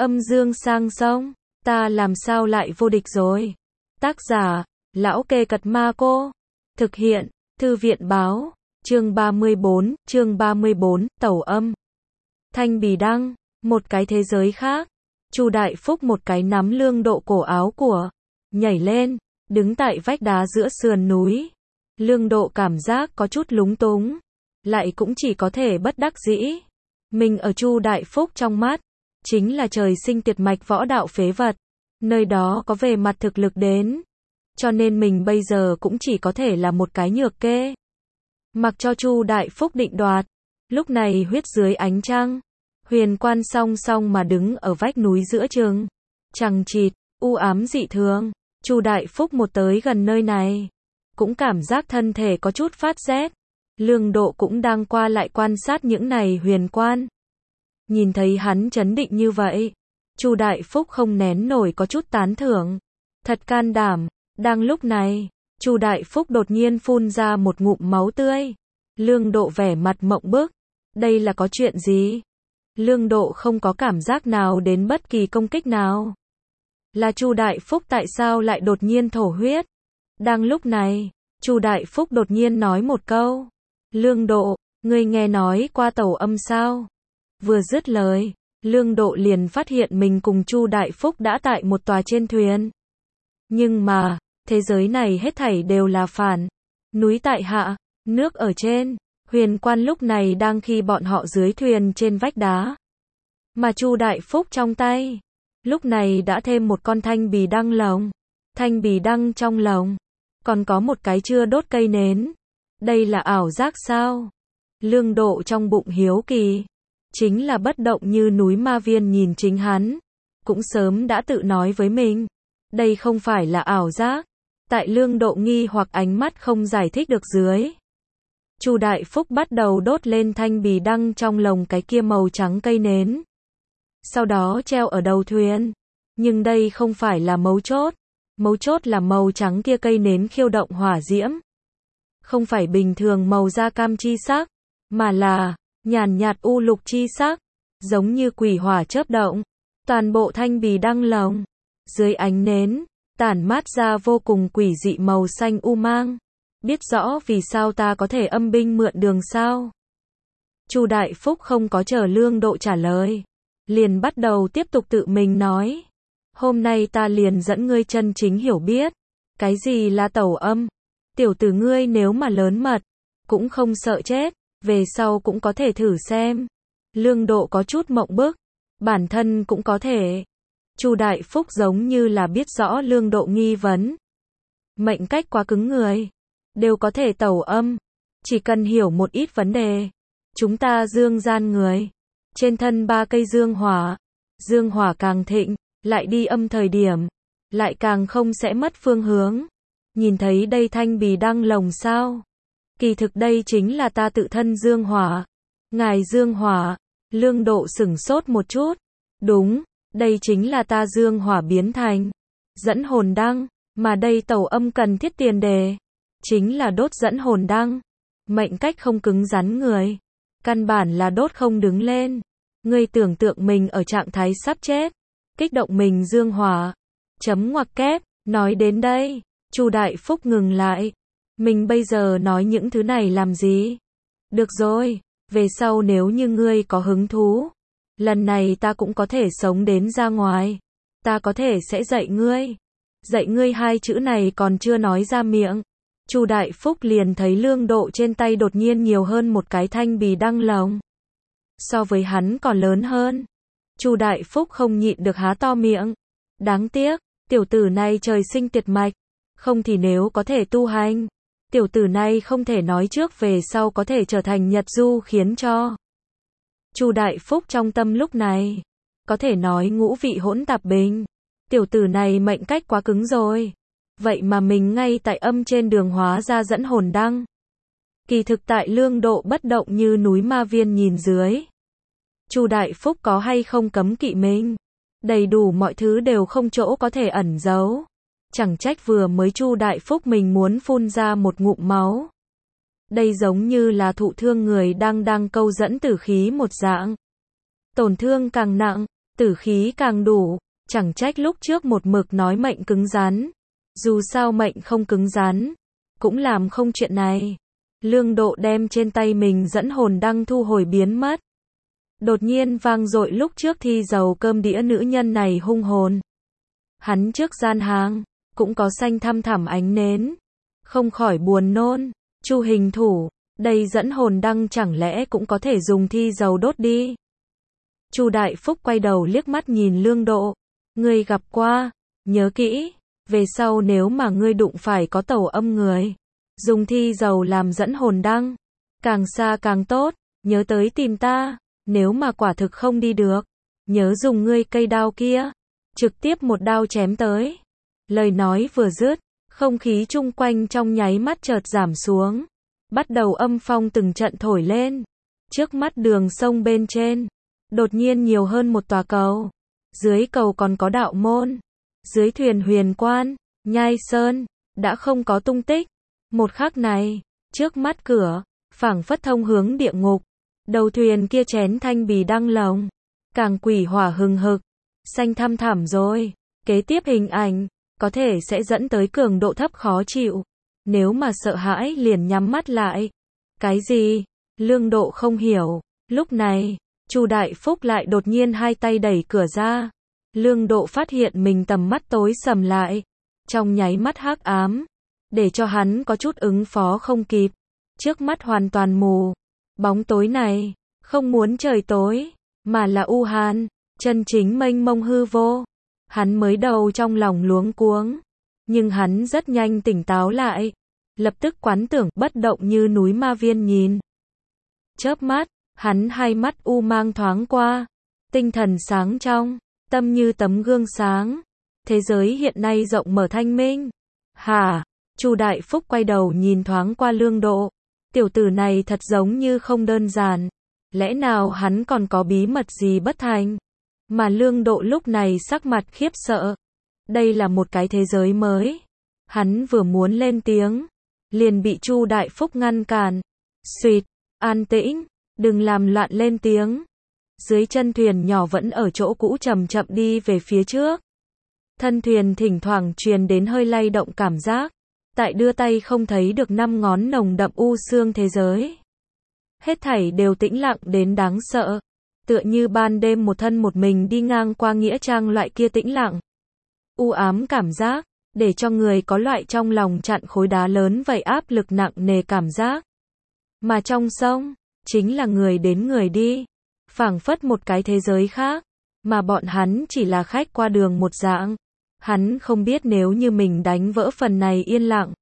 Âm dương sang sông, ta làm sao lại vô địch rồi. Tác giả, Lão Kê Cật Ma Cô. Thực hiện, Thư viện báo, chương 34, Tẩu Âm. Thanh Bì Đăng, một cái thế giới khác. Chu Đại Phúc một cái nắm Lương Độ cổ áo của, nhảy lên, đứng tại vách đá giữa sườn núi. Lương Độ cảm giác có chút lúng túng, lại cũng chỉ có thể bất đắc dĩ. Mình ở Chu Đại Phúc trong mắt, chính là trời sinh tuyệt mạch võ đạo phế vật, nơi đó có về mặt thực lực đến. Cho nên mình bây giờ cũng chỉ có thể là một cái nhược kê. Mặc cho Chu Đại Phúc định đoạt, lúc này huyết dưới ánh trăng, Huyền Quan song song mà đứng ở vách núi giữa chừng, chằng chịt, u ám dị thường. Chu Đại Phúc một tới gần nơi này, cũng cảm giác thân thể có chút phát rét. Lương Độ cũng đang qua lại quan sát những này huyền quan. Nhìn thấy hắn trấn định như vậy, Chu Đại Phúc không nén nổi có chút tán thưởng. Thật can đảm. Đang lúc này, Chu Đại Phúc đột nhiên phun ra một ngụm máu tươi. Lương Độ vẻ mặt mộng bức. Đây là có chuyện gì? Lương Độ không có cảm giác nào đến bất kỳ công kích nào. Là Chu Đại Phúc tại sao lại đột nhiên thổ huyết? Đang lúc này, Chu Đại Phúc đột nhiên nói một câu. Lương Độ, ngươi nghe nói qua tẩu âm sao? Vừa dứt lời, Lương Độ liền phát hiện mình cùng Chu Đại Phúc đã tại một tòa trên thuyền. Nhưng mà, thế giới này hết thảy đều là phản. Núi tại hạ, nước ở trên. Huyền Quan lúc này đang khi bọn họ dưới thuyền trên vách đá. Mà Chu Đại Phúc trong tay, lúc này đã thêm một con thanh bì đăng lồng. Thanh bì đăng trong lồng, còn có một cái chưa đốt cây nến. Đây là ảo giác sao? Lương Độ trong bụng hiếu kỳ. Chính là bất động như núi Ma Viên nhìn chính hắn, cũng sớm đã tự nói với mình. Đây không phải là ảo giác. Tại Lương Độ nghi hoặc ánh mắt không giải thích được dưới, Chu Đại Phúc bắt đầu đốt lên thanh bì đăng trong lồng cái kia màu trắng cây nến. Sau đó treo ở đầu thuyền. Nhưng đây không phải là mấu chốt. Mấu chốt là màu trắng kia cây nến khiêu động hỏa diễm. Không phải bình thường màu da cam chi sắc, mà là nhàn nhạt u lục chi sắc, giống như quỷ hỏa chớp động. Toàn bộ thanh bì đăng lồng, dưới ánh nến, tản mát ra vô cùng quỷ dị màu xanh u mang. Biết rõ vì sao ta có thể âm binh mượn đường sao? Chu Đại Phúc không có chờ Lương Độ trả lời, liền bắt đầu tiếp tục tự mình nói. Hôm nay ta liền dẫn ngươi chân chính hiểu biết, cái gì là tẩu âm. Tiểu tử ngươi nếu mà lớn mật, cũng không sợ chết, về sau cũng có thể thử xem. Lương Độ có chút mộng bức, bản thân cũng có thể. Chu Đại Phúc giống như là biết rõ Lương Độ nghi vấn. Mệnh cách quá cứng người, đều có thể tẩu âm, chỉ cần hiểu một ít vấn đề. Chúng ta dương gian người, trên thân 3 cây dương hỏa càng thịnh, lại đi âm thời điểm, lại càng không sẽ mất phương hướng. Nhìn thấy đây thanh bì đăng lồng sao? Kỳ thực đây chính là ta tự thân dương hỏa. Ngài dương hỏa? Lương Độ sửng sốt một chút. Đúng, đây chính là ta dương hỏa biến thành dẫn hồn đăng, mà đây tẩu âm cần thiết tiền đề, chính là đốt dẫn hồn đăng. Mệnh cách không cứng rắn người, căn bản là đốt không đứng lên. Ngươi tưởng tượng mình ở trạng thái sắp chết, kích động mình dương hỏa. Chấm ngoặc kép, nói đến đây, Chu Đại Phúc ngừng lại. Mình bây giờ nói những thứ này làm gì? Được rồi, về sau nếu như ngươi có hứng thú, lần này ta cũng có thể sống đến ra ngoài. Ta có thể sẽ dạy ngươi. Dạy ngươi 2 chữ này còn chưa nói ra miệng, Chu Đại Phúc liền thấy Lương Độ trên tay đột nhiên nhiều hơn một cái thanh bì đăng lồng. So với hắn còn lớn hơn. Chu Đại Phúc không nhịn được há to miệng. Đáng tiếc, tiểu tử này trời sinh tuyệt mạch, không thì nếu có thể tu hành, tiểu tử này không thể nói trước về sau có thể trở thành Nhật Du khiến cho. Chu Đại Phúc trong tâm lúc này, có thể nói ngũ vị hỗn tạp bình. Tiểu tử này mệnh cách quá cứng rồi. Vậy mà mình ngay tại âm trên đường hóa ra dẫn hồn đăng. Kỳ thực tại Lương Độ bất động như núi Ma Viên nhìn dưới, Chu Đại Phúc có hay không cấm kỵ mình, đầy đủ mọi thứ đều không chỗ có thể ẩn giấu. Chẳng trách vừa mới Chu Đại Phúc mình muốn phun ra một ngụm máu. Đây giống như là thụ thương người đang câu dẫn tử khí một dạng. Tổn thương càng nặng, tử khí càng đủ, chẳng trách lúc trước một mực nói mệnh cứng rắn. Dù sao mệnh không cứng rắn, cũng làm không chuyện này. Lương Độ đem trên tay mình dẫn hồn đăng thu hồi biến mất. Đột nhiên vang dội lúc trước thi dầu cơm đĩa nữ nhân này hung hồn. Hắn trước gian hàng, cũng có xanh thăm thẳm ánh nến. Không khỏi buồn nôn, Chu hình thủ, đây dẫn hồn đăng chẳng lẽ cũng có thể dùng thi dầu đốt đi. Chu Đại Phúc quay đầu liếc mắt nhìn Lương Độ. Ngươi gặp qua, nhớ kỹ, về sau nếu mà ngươi đụng phải có tẩu âm người, dùng thi dầu làm dẫn hồn đăng, càng xa càng tốt, nhớ tới tìm ta, nếu mà quả thực không đi được, nhớ dùng ngươi cây đao kia, trực tiếp một đao chém tới. Lời nói vừa dứt, không khí chung quanh trong nháy mắt chợt giảm xuống, bắt đầu âm phong từng trận thổi lên. Trước mắt đường sông bên trên, đột nhiên nhiều hơn một tòa cầu, dưới cầu còn có đạo môn, dưới thuyền huyền quan, nhai sơn, đã không có tung tích. Một khắc này, trước mắt cửa, phảng phất thông hướng địa ngục. Đầu thuyền kia chén thanh bì đăng lồng, càng quỷ hỏa hừng hực, xanh thăm thẳm rồi. Kế tiếp hình ảnh, có thể sẽ dẫn tới cường độ thấp khó chịu. Nếu mà sợ hãi liền nhắm mắt lại. Cái gì? Lương Độ không hiểu. Lúc này, Chu Đại Phúc lại đột nhiên hai tay đẩy cửa ra. Lương Độ phát hiện mình tầm mắt tối sầm lại. Trong nháy mắt hắc ám, để cho hắn có chút ứng phó không kịp. Trước mắt hoàn toàn mù. Bóng tối này, không muốn trời tối, mà là u hàn, chân chính mênh mông hư vô. Hắn mới đầu trong lòng luống cuống, nhưng hắn rất nhanh tỉnh táo lại, lập tức quán tưởng bất động như núi ma viên nhìn. Chớp mắt, hắn hai mắt u mang thoáng qua, tinh thần sáng trong, tâm như tấm gương sáng. Thế giới hiện nay rộng mở thanh minh. Hả? Chu Đại Phúc quay đầu nhìn thoáng qua Lương Độ. Tiểu tử này thật giống như không đơn giản. Lẽ nào hắn còn có bí mật gì bất thành? Mà Lương Độ lúc này sắc mặt khiếp sợ. Đây là một cái thế giới mới. Hắn vừa muốn lên tiếng, liền bị Chu Đại Phúc ngăn cản. Xuyệt, an tĩnh, đừng làm loạn lên tiếng. Dưới chân thuyền nhỏ vẫn ở chỗ cũ chậm chậm đi về phía trước. Thân thuyền thỉnh thoảng truyền đến hơi lay động cảm giác. Tại đưa tay không thấy được năm ngón nồng đậm u xương thế giới. Hết thảy đều tĩnh lặng đến đáng sợ. Tựa như ban đêm một thân một mình đi ngang qua nghĩa trang loại kia tĩnh lặng. U ám cảm giác, để cho người có loại trong lòng chặn khối đá lớn vậy áp lực nặng nề cảm giác. Mà trong sông, chính là người đến người đi. Phảng phất một cái thế giới khác. Mà bọn hắn chỉ là khách qua đường một dạng. Hắn không biết nếu như mình đánh vỡ phần này yên lặng,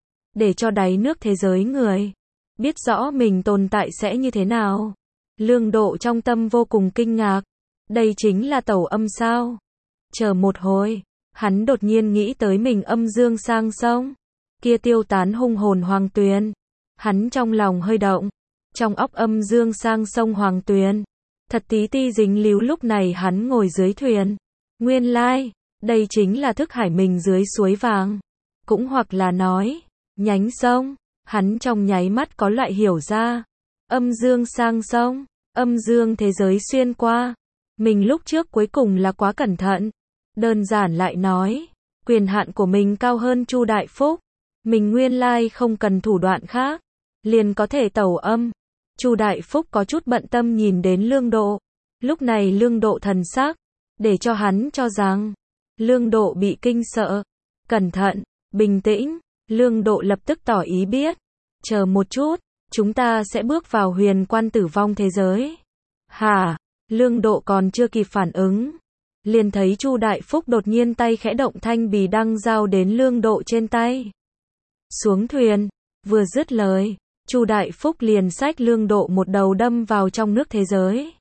để cho đáy nước thế giới người biết rõ mình tồn tại sẽ như thế nào. Lương Độ trong tâm vô cùng kinh ngạc. Đây chính là tẩu âm sao? Chờ một hồi, hắn đột nhiên nghĩ tới mình âm dương sang sông, kia tiêu tán hung hồn Hoàng Tuyền. Hắn trong lòng hơi động, trong óc âm dương sang sông Hoàng Tuyền, thật tí ti dính líu. Lúc này hắn ngồi dưới thuyền, nguyên lai, đây chính là thức hải mình dưới suối vàng. Cũng hoặc là nói, nhánh sông. Hắn trong nháy mắt có loại hiểu ra. Âm dương sang sông, âm dương thế giới xuyên qua. Mình lúc trước cuối cùng là quá cẩn thận. Đơn giản lại nói, quyền hạn của mình cao hơn Chu Đại Phúc. Mình nguyên lai không cần thủ đoạn khác, liền có thể tẩu âm. Chu Đại Phúc có chút bận tâm nhìn đến Lương Độ. Lúc này Lương Độ thần sắc, để cho hắn cho rằng Lương Độ bị kinh sợ. Cẩn thận, bình tĩnh. Lương Độ lập tức tỏ ý biết. Chờ một chút, chúng ta sẽ bước vào huyền quan tử vong thế giới. Hả? Lương Độ còn chưa kịp phản ứng, liền thấy Chu Đại Phúc đột nhiên tay khẽ động, thanh bì đăng giao đến Lương Độ trên tay. Xuống thuyền, vừa dứt lời, Chu Đại Phúc liền xách Lương Độ một đầu đâm vào trong nước thế giới.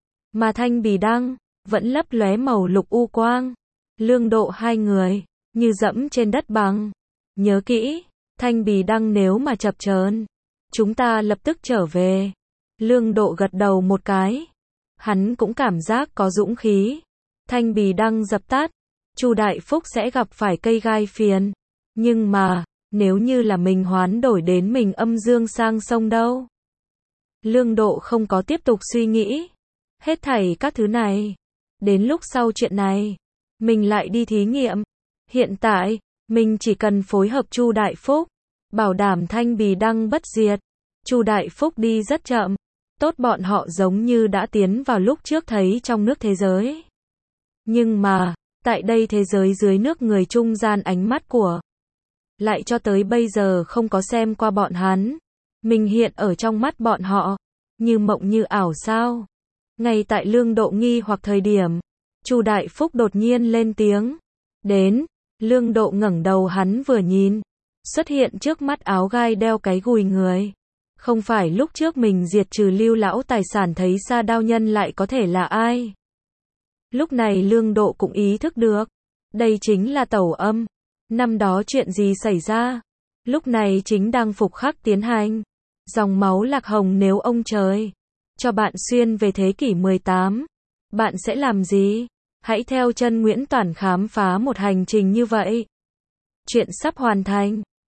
Mà thanh bì đăng vẫn lấp lóe màu lục u quang. Lương Độ hai người như dẫm trên đất bằng. Nhớ kỹ, thanh bì đăng nếu mà chập chờn, chúng ta lập tức trở về. Lương Độ gật đầu một cái. Hắn cũng cảm giác có dũng khí. Thanh bì đăng dập tắt, Chu Đại Phúc sẽ gặp phải cây gai phiền. Nhưng mà, nếu như là mình hoán đổi đến mình âm dương sang sông đâu? Lương Độ không có tiếp tục suy nghĩ. Hết thảy các thứ này, Đến lúc sau chuyện này, mình lại đi thí nghiệm. Hiện tại, mình chỉ cần phối hợp Chu Đại Phúc, bảo đảm thanh bì đăng bất diệt. Chu Đại Phúc đi rất chậm, tốt bọn họ giống như đã tiến vào lúc trước thấy trong nước thế giới. Nhưng mà, tại đây thế giới dưới nước người trung gian ánh mắt của lại cho tới bây giờ không có xem qua bọn hắn. Mình hiện ở trong mắt bọn họ, như mộng như ảo sao. Ngay tại Lương Độ nghi hoặc thời điểm, Chu Đại Phúc đột nhiên lên tiếng. Đến, Lương Độ ngẩng đầu hắn vừa nhìn, xuất hiện trước mắt áo gai đeo cái gùi người. Không phải lúc trước mình diệt trừ Lưu lão tài sản thấy Sa Đao nhân lại có thể là ai. Lúc này Lương Độ cũng ý thức được, đây chính là Tẩu Âm. Năm đó chuyện gì xảy ra? Lúc này chính đang phục khắc tiến hành. Dòng máu Lạc Hồng nếu ông trời cho bạn xuyên về thế kỷ 18, bạn sẽ làm gì? Hãy theo chân Nguyễn Toản khám phá một hành trình như vậy. Chuyện sắp hoàn thành.